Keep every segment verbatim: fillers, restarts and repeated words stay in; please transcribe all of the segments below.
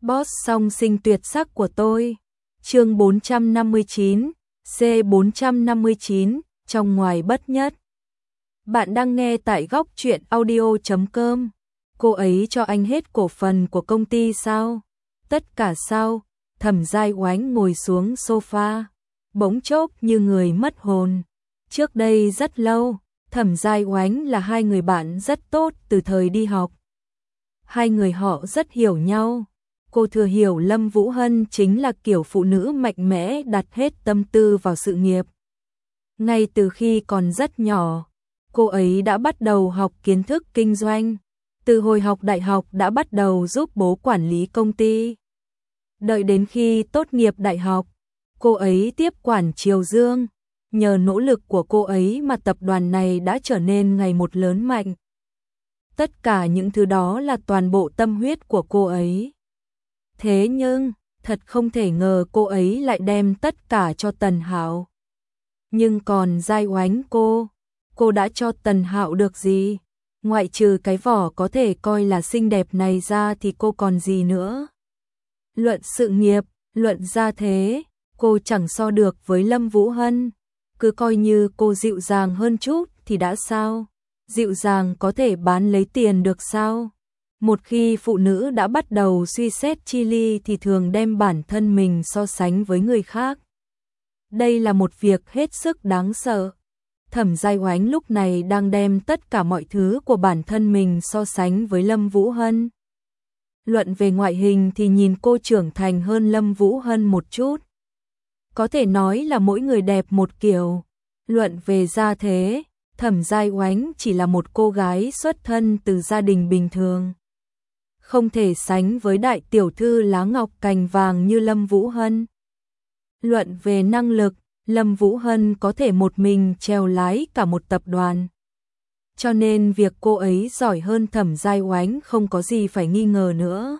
Boss song sinh tuyệt sắc của tôi. Chương bốn trăm năm mươi chín, C bốn trăm năm mươi chín, trong ngoài bất nhất. Bạn đang nghe tại góc truyện audio chấm com. Cô ấy cho anh hết cổ phần của công ty sao? Tất cả sao? Thẩm Giai Oánh ngồi xuống sofa, bỗng chốc như người mất hồn. Trước đây rất lâu, Thẩm Giai Oánh là hai người bạn rất tốt từ thời đi học. Hai người họ rất hiểu nhau. Cô thừa hiểu Lâm Vũ Hân chính là kiểu phụ nữ mạnh mẽ đặt hết tâm tư vào sự nghiệp. Ngay từ khi còn rất nhỏ, cô ấy đã bắt đầu học kiến thức kinh doanh. Từ hồi học đại học đã bắt đầu giúp bố quản lý công ty. Đợi đến khi tốt nghiệp đại học, cô ấy tiếp quản Triều Dương. Nhờ nỗ lực của cô ấy mà tập đoàn này đã trở nên ngày một lớn mạnh. Tất cả những thứ đó là toàn bộ tâm huyết của cô ấy. Thế nhưng, thật không thể ngờ cô ấy lại đem tất cả cho Tần Hạo. Nhưng còn Giai Oánh cô, cô đã cho Tần Hạo được gì? Ngoại trừ cái vỏ có thể coi là xinh đẹp này ra thì cô còn gì nữa? Luận sự nghiệp, luận gia thế, cô chẳng so được với Lâm Vũ Hân. Cứ coi như cô dịu dàng hơn chút thì đã sao? Dịu dàng có thể bán lấy tiền được sao? Một khi phụ nữ đã bắt đầu suy xét chi ly thì thường đem bản thân mình so sánh với người khác. Đây là một việc hết sức đáng sợ. Thẩm Giai Oánh lúc này đang đem tất cả mọi thứ của bản thân mình so sánh với Lâm Vũ Hân. Luận về ngoại hình thì nhìn cô trưởng thành hơn Lâm Vũ Hân một chút. Có thể nói là mỗi người đẹp một kiểu. Luận về gia thế, Thẩm Giai Oánh chỉ là một cô gái xuất thân từ gia đình bình thường. Không thể sánh với đại tiểu thư lá ngọc cành vàng như Lâm Vũ Hân. Luận về năng lực, Lâm Vũ Hân có thể một mình chèo lái cả một tập đoàn. Cho nên việc cô ấy giỏi hơn Thẩm Giai Oánh không có gì phải nghi ngờ nữa.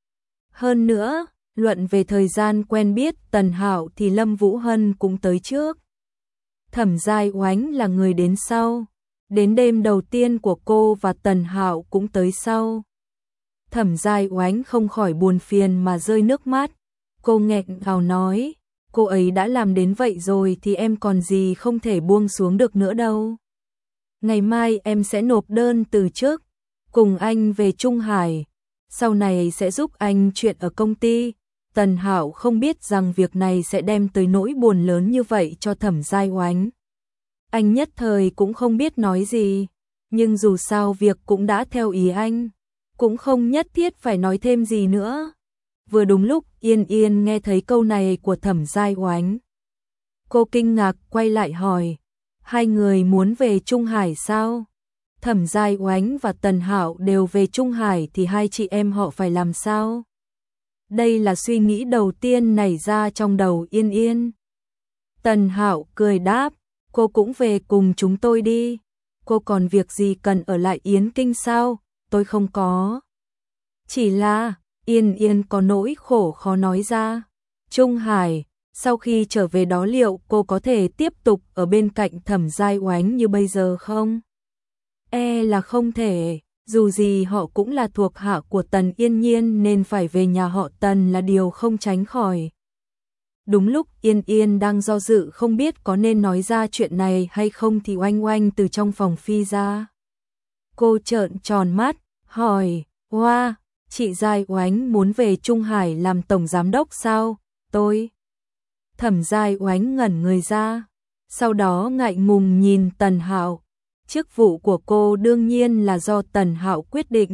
Hơn nữa, luận về thời gian quen biết Tần Hạo thì Lâm Vũ Hân cũng tới trước. Thẩm Giai Oánh là người đến sau. Đến đêm đầu tiên của cô và Tần Hạo cũng tới sau. Thẩm Giai Oánh không khỏi buồn phiền mà rơi nước mắt. Cô nghẹn ngào nói, cô ấy đã làm đến vậy rồi thì em còn gì không thể buông xuống được nữa đâu. Ngày mai em sẽ nộp đơn từ chức, cùng anh về Trung Hải. Sau này sẽ giúp anh chuyện ở công ty. Tần Hạo không biết rằng việc này sẽ đem tới nỗi buồn lớn như vậy cho Thẩm Giai Oánh. Anh nhất thời cũng không biết nói gì, nhưng dù sao việc cũng đã theo ý anh, cũng không nhất thiết phải nói thêm gì nữa. Vừa đúng lúc Yên Yên nghe thấy câu này của Thẩm Giai Oánh. Cô kinh ngạc quay lại hỏi, hai người muốn về Trung Hải sao? Thẩm Giai Oánh và Tần Hạo đều về Trung Hải thì hai chị em họ phải làm sao? Đây là suy nghĩ đầu tiên nảy ra trong đầu Yên Yên. Tần Hạo cười đáp, cô cũng về cùng chúng tôi đi. Cô còn việc gì cần ở lại Yến Kinh sao? Tôi không có. Chỉ là, Yên Yên có nỗi khổ khó nói ra. Trung Hải, sau khi trở về đó liệu cô có thể tiếp tục ở bên cạnh Thẩm Giai Oánh như bây giờ không? E là không thể, dù gì họ cũng là thuộc hạ của Tần Yên Nhiên nên phải về nhà họ Tần là điều không tránh khỏi. Đúng lúc Yên Yên đang do dự không biết có nên nói ra chuyện này hay không thì Oanh Oanh từ trong phòng phi ra. Cô trợn tròn mắt, hỏi, hoa, chị Giai Oánh muốn về Trung Hải làm tổng giám đốc sao? Tôi. Thẩm Giai Oánh ngẩn người ra, sau đó ngại ngùng nhìn Tần Hạo. Chức vụ của cô đương nhiên là do Tần Hạo quyết định.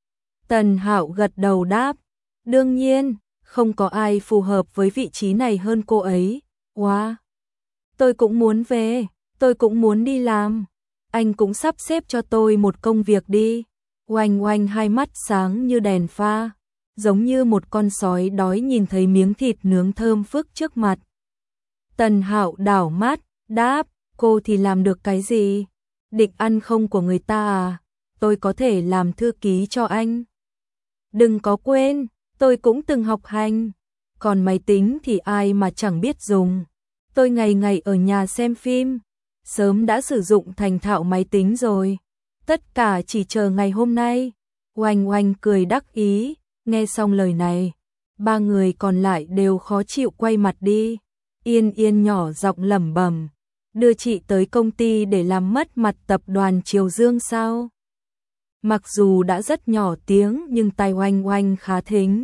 Tần Hạo gật đầu đáp, đương nhiên, không có ai phù hợp với vị trí này hơn cô ấy. Wow, tôi cũng muốn về, tôi cũng muốn đi làm. Anh cũng sắp xếp cho tôi một công việc đi. Oanh Oanh hai mắt sáng như đèn pha, giống như một con sói đói nhìn thấy miếng thịt nướng thơm phức trước mặt. Tần Hạo đảo mắt, đáp, cô thì làm được cái gì? Định ăn không của người ta à? Tôi có thể làm thư ký cho anh. Đừng có quên, tôi cũng từng học hành. Còn máy tính thì ai mà chẳng biết dùng. Tôi ngày ngày ở nhà xem phim, sớm đã sử dụng thành thạo máy tính rồi. Tất cả chỉ chờ ngày hôm nay. Oanh Oanh cười đắc ý, nghe xong lời này, Ba người còn lại đều khó chịu quay mặt đi. Yên Yên nhỏ giọng lẩm bẩm, đưa chị tới công ty để làm mất mặt tập đoàn Triều Dương sao? Mặc dù đã rất nhỏ tiếng nhưng tai Oanh Oanh khá thính.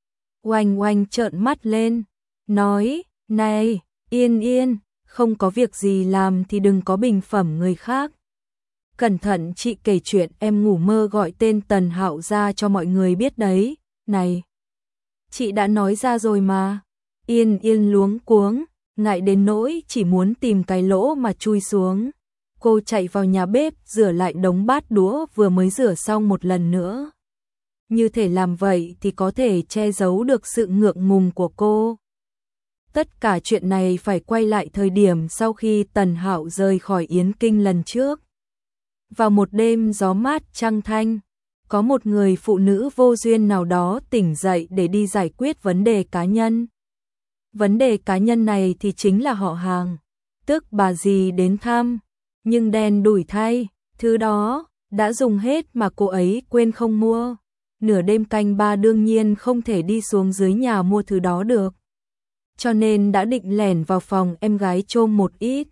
Oanh Oanh trợn mắt lên, nói, này, Yên Yên, không có việc gì làm thì đừng có bình phẩm người khác. Cẩn thận chị kể chuyện em ngủ mơ gọi tên Tần Hạo ra cho mọi người biết đấy. Này, chị đã nói ra rồi mà. Yên Yên luống cuống, ngại đến nỗi chỉ muốn tìm cái lỗ mà chui xuống. Cô chạy vào nhà bếp rửa lại đống bát đũa vừa mới rửa xong một lần nữa. Như thể làm vậy thì có thể che giấu được sự ngượng ngùng của cô. Tất cả chuyện này phải quay lại thời điểm sau khi Tần Hạo rời khỏi Yến Kinh lần trước. Vào một đêm gió mát trăng thanh, có một người phụ nữ vô duyên nào đó tỉnh dậy để đi giải quyết vấn đề cá nhân. Vấn đề cá nhân này thì chính là họ hàng, tức bà dì đến thăm, nhưng đen đủi thay, thứ đó đã dùng hết mà cô ấy quên không mua. Nửa đêm canh ba đương nhiên không thể đi xuống dưới nhà mua thứ đó được, cho nên đã định lẻn vào phòng em gái trôm một ít.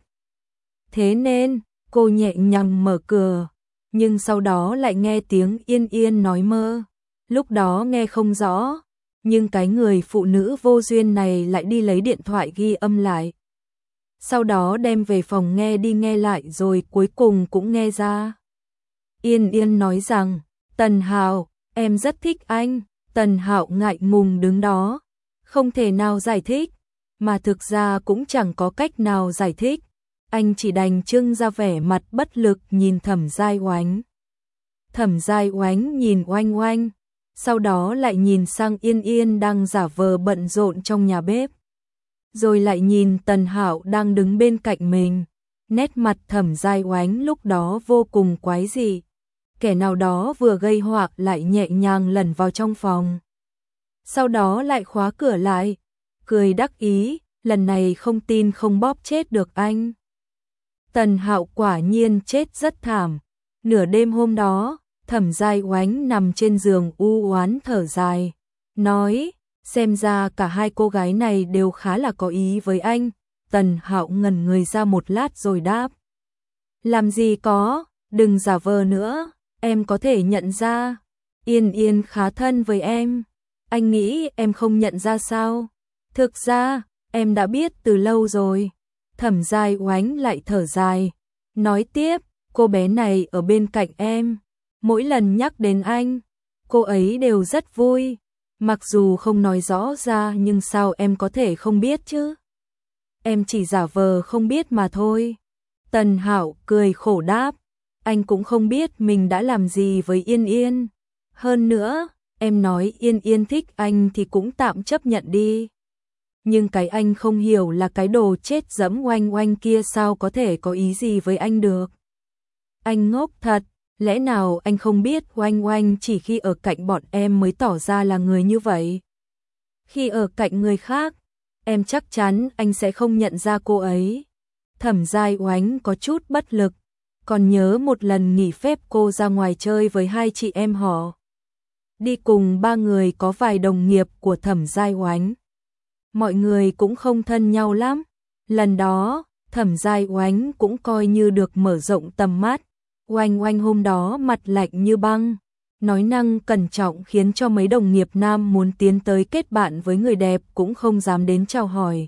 Thế nên, cô nhẹ nhàng mở cửa, nhưng sau đó lại nghe tiếng Yên Yên nói mơ. Lúc đó nghe không rõ, nhưng cái người phụ nữ vô duyên này lại đi lấy điện thoại ghi âm lại. Sau đó đem về phòng nghe đi nghe lại rồi cuối cùng cũng nghe ra. Yên Yên nói rằng, Tần Hạo, em rất thích anh. Tần Hạo ngại ngùng đứng đó, không thể nào giải thích, mà thực ra cũng chẳng có cách nào giải thích. Anh chỉ đành trưng ra vẻ mặt bất lực nhìn Thẩm Giai Oánh. Thẩm Giai Oánh nhìn Oanh Oanh, sau đó lại nhìn sang Yên Yên đang giả vờ bận rộn trong nhà bếp. Rồi lại nhìn Tần Hạo đang đứng bên cạnh mình. Nét mặt Thẩm Giai Oánh lúc đó vô cùng quái dị. Kẻ nào đó vừa gây họa lại nhẹ nhàng lẩn vào trong phòng. Sau đó lại khóa cửa lại, cười đắc ý, lần này không tin không bóp chết được anh. Tần Hạo quả nhiên chết rất thảm. Nửa đêm hôm đó, Thẩm Giai Oánh nằm trên giường u oán thở dài, nói, xem ra cả hai cô gái này đều khá là có ý với anh. Tần Hạo ngẩn người ra một lát rồi đáp, làm gì có, đừng giả vờ nữa, em có thể nhận ra. Yên Yên khá thân với em, anh nghĩ em không nhận ra sao? Thực ra, em đã biết từ lâu rồi. Thẩm Giai Oánh lại thở dài, nói tiếp, cô bé này ở bên cạnh em, mỗi lần nhắc đến anh, cô ấy đều rất vui, mặc dù không nói rõ ra nhưng sao em có thể không biết chứ? Em chỉ giả vờ không biết mà thôi. Tần Hạo cười khổ đáp, anh cũng không biết mình đã làm gì với Yên Yên. Hơn nữa, em nói Yên Yên thích anh thì cũng tạm chấp nhận đi. Nhưng cái anh không hiểu là cái đồ chết dẫm Oanh Oanh kia sao có thể có ý gì với anh được. Anh ngốc thật, lẽ nào anh không biết Oanh Oanh chỉ khi ở cạnh bọn em mới tỏ ra là người như vậy. Khi ở cạnh người khác, em chắc chắn anh sẽ không nhận ra cô ấy. Thẩm Giai Oánh có chút bất lực, còn nhớ một lần nghỉ phép cô ra ngoài chơi với hai chị em họ. Đi cùng ba người có vài đồng nghiệp của Thẩm Giai Oánh. Mọi người cũng không thân nhau lắm. Lần đó, Thẩm Giai Oánh cũng coi như được mở rộng tầm mắt. Oanh Oanh hôm đó mặt lạnh như băng, nói năng cẩn trọng khiến cho mấy đồng nghiệp nam muốn tiến tới kết bạn với người đẹp cũng không dám đến chào hỏi.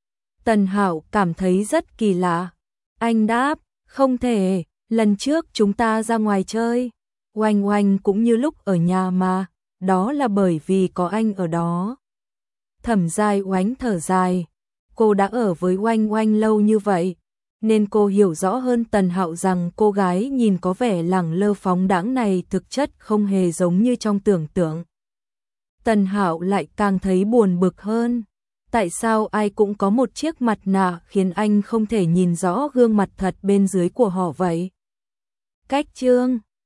Tần Hạo cảm thấy rất kỳ lạ. Anh đáp, không thể, lần trước chúng ta ra ngoài chơi, Oanh Oanh cũng như lúc ở nhà mà, đó là bởi vì có anh ở đó. Thẩm Giai Oánh thở dài, cô đã ở với Oanh Oanh lâu như vậy, nên cô hiểu rõ hơn Tần Hạo rằng cô gái nhìn có vẻ lẳng lơ phóng đãng này thực chất không hề giống như trong tưởng tượng. Tần Hạo lại càng thấy buồn bực hơn. Tại sao ai cũng có một chiếc mặt nạ khiến anh không thể nhìn rõ gương mặt thật bên dưới của họ vậy? Cách chương